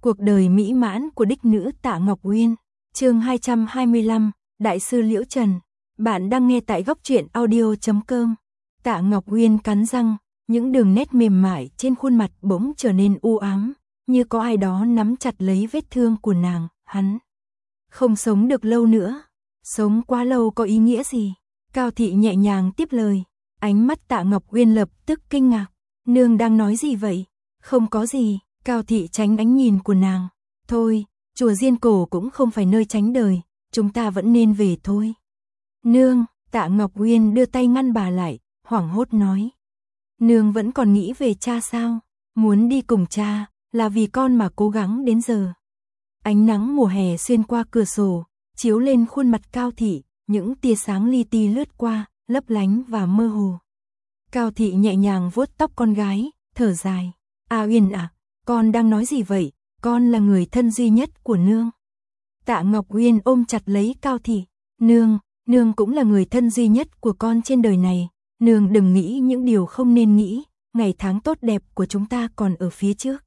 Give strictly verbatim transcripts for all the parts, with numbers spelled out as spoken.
Cuộc đời mỹ mãn của đích nữ Tạ Ngọc Uyên. Chương hai trăm hai mươi lăm, Đại sư Liễu Trần. Bạn đang nghe tại góc truyện audio chấm com. Tạ Ngọc Uyên cắn răng, những đường nét mềm mại trên khuôn mặt bỗng trở nên u ám, như có ai đó nắm chặt lấy vết thương của nàng. Hắn không sống được lâu nữa. Sống quá lâu có ý nghĩa gì? Cao Thị nhẹ nhàng tiếp lời. Ánh mắt Tạ Ngọc Uyên lập tức kinh ngạc. Nương đang nói gì vậy? Không có gì. Cao Thị tránh ánh nhìn của nàng. Thôi, chùa Diên Cổ cũng không phải nơi tránh đời, chúng ta vẫn nên về thôi. Nương, Tạ Ngọc Uyên đưa tay ngăn bà lại, hoảng hốt nói. Nương vẫn còn nghĩ về cha sao? Muốn đi cùng cha, là vì con mà cố gắng đến giờ. Ánh nắng mùa hè xuyên qua cửa sổ, chiếu lên khuôn mặt Cao Thị, những tia sáng li ti lướt qua, lấp lánh và mơ hồ. Cao Thị nhẹ nhàng vuốt tóc con gái, thở dài. A Uyên à, con đang nói gì vậy? Con là người thân duy nhất của nương. Tạ Ngọc Uyên ôm chặt lấy Cao Thị. Nương, nương cũng là người thân duy nhất của con trên đời này. Nương đừng nghĩ những điều không nên nghĩ, ngày tháng tốt đẹp của chúng ta còn ở phía trước.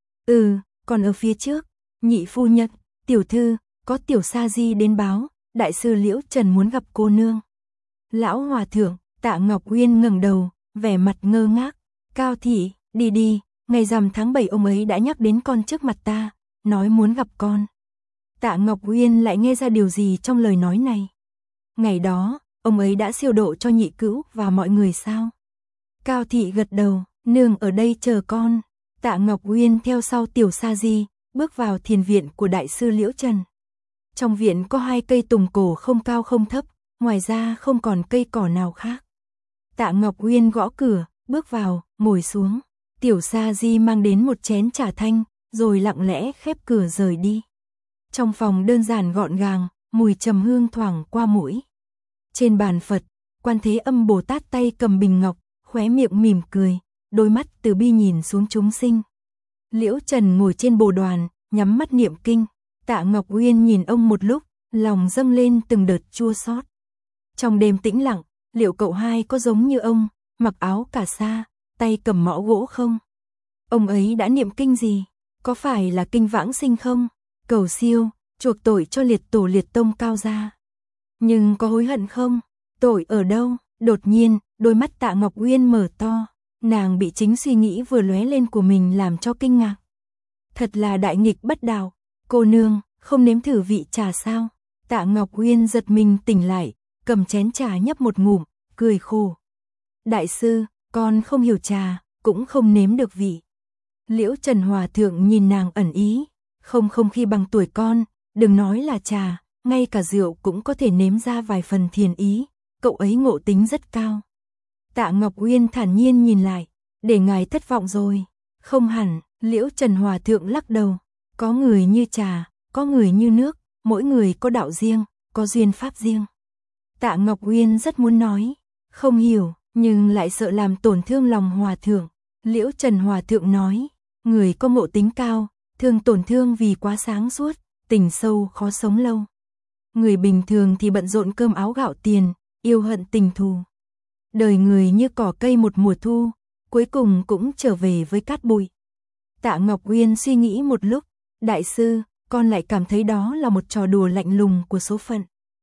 Ừ, còn ở phía trước. Nhị phu nhân, tiểu thư, có tiểu sa di đến báo, đại sư Liễu Trần muốn gặp cô nương. Lão hòa thượng, Tạ Ngọc Uyên ngẩng đầu, vẻ mặt ngơ ngác. Cao Thị, đi đi, ngày rằm tháng bảy ông ấy đã nhắc đến con trước mặt ta, nói muốn gặp con. Tạ Ngọc Uyên lại nghe ra điều gì trong lời nói này. Ngày đó, ông ấy đã siêu độ cho nhị cữu và mọi người sao? Cao Thị gật đầu, nương ở đây chờ con. Tạ Ngọc Uyên theo sau tiểu sa di, bước vào thiền viện của đại sư Liễu Trần. Trong viện có hai cây tùng cổ không cao không thấp, ngoài ra không còn cây cỏ nào khác. Tạ Ngọc Uyên gõ cửa, bước vào, ngồi xuống. Tiểu sa di mang đến một chén trà thanh, rồi lặng lẽ khép cửa rời đi. Trong phòng đơn giản gọn gàng, mùi trầm hương thoảng qua mũi. Trên bàn Phật, Quan Thế Âm Bồ Tát tay cầm bình ngọc, khóe miệng mỉm cười, đôi mắt từ bi nhìn xuống chúng sinh. Liễu Trần ngồi trên bồ đoàn, nhắm mắt niệm kinh. Tạ Ngọc Uyên nhìn ông một lúc, lòng dâng lên từng đợt chua xót. Trong đêm tĩnh lặng, liệu cậu hai có giống như ông, mặc áo cà sa, tay cầm mõ gỗ không? Ông ấy đã niệm kinh gì? Có phải là kinh vãng sinh không? Cầu siêu, chuộc tội cho liệt tổ liệt tông Cao gia. Nhưng có hối hận không? Tội ở đâu? Đột nhiên, đôi mắt Tạ Ngọc Uyên mở to. Nàng bị chính suy nghĩ vừa lóe lên của mình làm cho kinh ngạc. Thật là đại nghịch bất đạo. Cô nương, không nếm thử vị trà sao? Tạ Ngọc Uyên giật mình tỉnh lại, cầm chén trà nhấp một ngụm, cười khổ. Đại sư, con không hiểu trà, cũng không nếm được vị. Liễu Trần Hòa Thượng nhìn nàng ẩn ý. Không không khi bằng tuổi con, đừng nói là trà, ngay cả rượu cũng có thể nếm ra vài phần thiền ý. Cậu ấy ngộ tính rất cao. Tạ Ngọc Uyên thản nhiên nhìn lại. Để ngài thất vọng rồi. Không hẳn, Liễu Trần Hòa Thượng lắc đầu. Có người như trà, có người như nước, mỗi người có đạo riêng, có duyên pháp riêng. Tạ Ngọc Uyên rất muốn nói, không hiểu, nhưng lại sợ làm tổn thương lòng Hòa Thượng. Liễu Trần Hòa Thượng nói, người có ngộ tính cao, thường tổn thương vì quá sáng suốt, tình sâu khó sống lâu. Người bình thường thì bận rộn cơm áo gạo tiền, yêu hận tình thù. Đời người như cỏ cây một mùa thu, cuối cùng cũng trở về với cát bụi. Tạ Ngọc Uyên suy nghĩ một lúc, đại sư, con lại cảm thấy đó là một trò đùa lạnh lùng của số phận.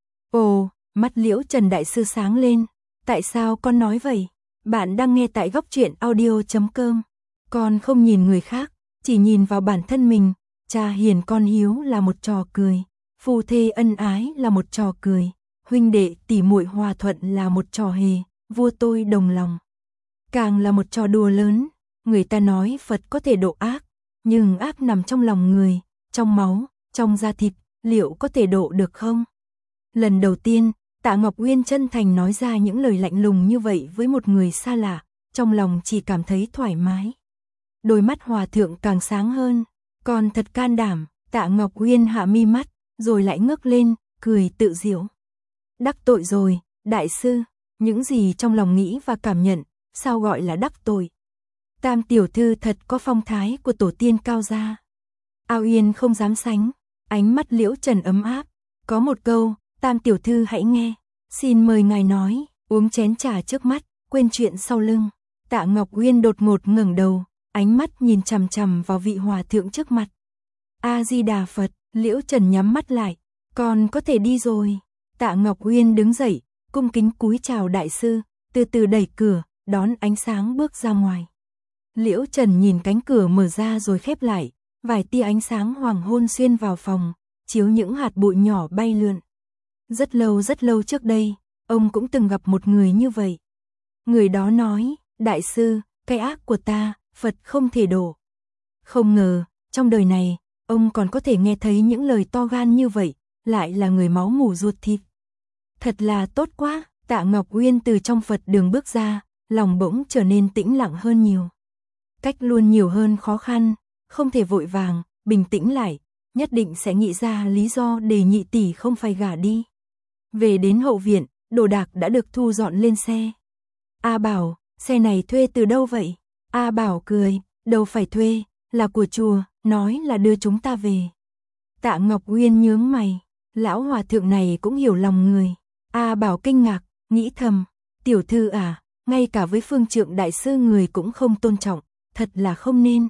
Ồ, mắt Liễu Trần đại sư sáng lên, tại sao con nói vậy? Bạn đang nghe tại góc truyện audio chấm com. Con không nhìn người khác, chỉ nhìn vào bản thân mình. Cha hiền con hiếu là một trò cười, phu thê ân ái là một trò cười, huynh đệ tỉ muội hòa thuận là một trò hề, vua tôi đồng lòng càng là một trò đùa lớn. Người ta nói Phật có thể độ ác, nhưng ác nằm trong lòng người, trong máu, trong da thịt, liệu có thể độ được không? Lần đầu tiên, Tạ Ngọc Uyên chân thành nói ra những lời lạnh lùng như vậy với một người xa lạ, trong lòng chỉ cảm thấy thoải mái. Đôi mắt Hòa Thượng càng sáng hơn, còn thật can đảm. Tạ Ngọc Uyên hạ mi mắt, rồi lại ngước lên, cười tự giễu. Đắc tội rồi, đại sư, những gì trong lòng nghĩ và cảm nhận, sao gọi là đắc tội? Tam tiểu thư thật có phong thái của tổ tiên Cao gia. A Uyên không dám sánh, ánh mắt Liễu Trần ấm áp. Có một câu, Tam tiểu thư hãy nghe, xin mời ngài nói. Uống chén trà trước mắt, quên chuyện sau lưng. Tạ Ngọc Uyên đột ngột ngẩng đầu, ánh mắt nhìn chằm chằm vào vị hòa thượng trước mặt. A-di-đà Phật, Liễu Trần nhắm mắt lại, con có thể đi rồi. Tạ Ngọc Uyên đứng dậy, cung kính cúi chào đại sư, từ từ đẩy cửa, đón ánh sáng bước ra ngoài. Liễu Trần nhìn cánh cửa mở ra rồi khép lại, vài tia ánh sáng hoàng hôn xuyên vào phòng, chiếu những hạt bụi nhỏ bay lượn. Rất lâu rất lâu trước đây, ông cũng từng gặp một người như vậy. Người đó nói, đại sư, cái ác của ta, Phật không thể đổ. Không ngờ, trong đời này, ông còn có thể nghe thấy những lời to gan như vậy, lại là người máu mủ ruột thịt. Thật là tốt quá, Tạ Ngọc Uyên từ trong Phật đường bước ra, lòng bỗng trở nên tĩnh lặng hơn nhiều. Cách luôn nhiều hơn khó khăn, không thể vội vàng, bình tĩnh lại, nhất định sẽ nghĩ ra lý do để nhị tỷ không phải gả đi. Về đến hậu viện, đồ đạc đã được thu dọn lên xe. A Bảo, xe này thuê từ đâu vậy? A Bảo cười, đâu phải thuê, là của chùa, nói là đưa chúng ta về. Tạ Ngọc Uyên nhướng mày, lão hòa thượng này cũng hiểu lòng người. A Bảo kinh ngạc, nghĩ thầm, tiểu thư à, ngay cả với phương trượng đại sư người cũng không tôn trọng, thật là không nên.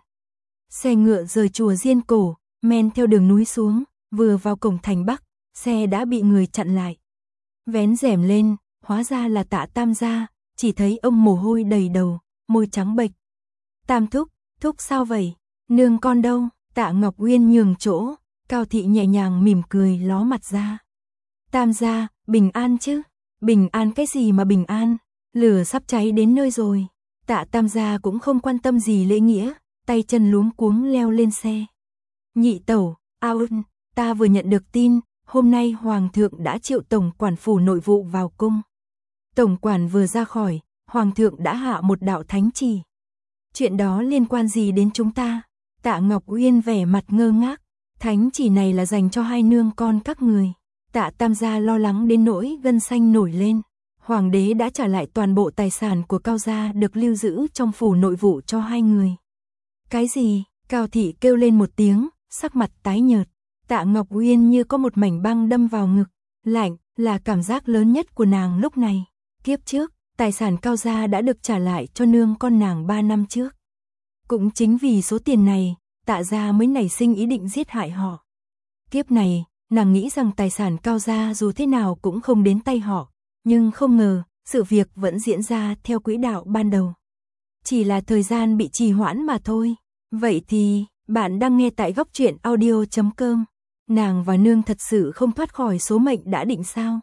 Xe ngựa rời chùa Diên Cổ, men theo đường núi xuống, vừa vào cổng thành Bắc, xe đã bị người chặn lại. Vén rèm lên, hóa ra là Tạ Tam gia, chỉ thấy ông mồ hôi đầy đầu, môi trắng bệch. Tam thúc, thúc sao vậy? Nương con đâu? Tạ Ngọc Uyên nhường chỗ, Cao Thị nhẹ nhàng mỉm cười ló mặt ra. Tam gia, bình an chứ? Bình an cái gì mà bình an? Lửa sắp cháy đến nơi rồi. Tạ Tam gia cũng không quan tâm gì lễ nghĩa, tay chân luống cuống leo lên xe. Nhị tẩu, ao ưn, ta vừa nhận được tin, hôm nay Hoàng thượng đã triệu tổng quản phủ nội vụ vào cung. Tổng quản vừa ra khỏi, Hoàng thượng đã hạ một đạo thánh chỉ. Chuyện đó liên quan gì đến chúng ta? Tạ Ngọc Uyên vẻ mặt ngơ ngác, thánh chỉ này là dành cho hai nương con các người. Tạ Tam gia lo lắng đến nỗi gân xanh nổi lên. Hoàng đế đã trả lại toàn bộ tài sản của Cao gia được lưu giữ trong phủ nội vụ cho hai người. Cái gì? Cao Thị kêu lên một tiếng, sắc mặt tái nhợt. Tạ Ngọc Uyên như có một mảnh băng đâm vào ngực, lạnh là cảm giác lớn nhất của nàng lúc này. Kiếp trước, tài sản Cao gia đã được trả lại cho nương con nàng ba năm trước. Cũng chính vì số tiền này, Tạ gia mới nảy sinh ý định giết hại họ. Kiếp này, nàng nghĩ rằng tài sản Cao gia dù thế nào cũng không đến tay họ, nhưng không ngờ, sự việc vẫn diễn ra theo quỹ đạo ban đầu. Chỉ là thời gian bị trì hoãn mà thôi. Vậy thì, bạn đang nghe tại góc truyện audio chấm com. Nàng và nương thật sự không thoát khỏi số mệnh đã định sao?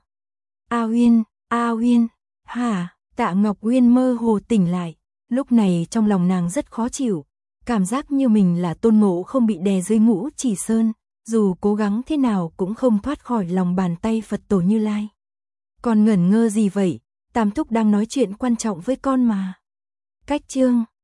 A Uyên, A Uyên, hả? Tạ Ngọc Uyên mơ hồ tỉnh lại. Lúc này trong lòng nàng rất khó chịu, cảm giác như mình là Tôn Ngộ không bị đè dưới Ngũ Chỉ Sơn, dù cố gắng thế nào cũng không thoát khỏi lòng bàn tay Phật Tổ Như Lai. Còn ngẩn ngơ gì vậy? Tam thúc đang nói chuyện quan trọng với con mà. Cách chương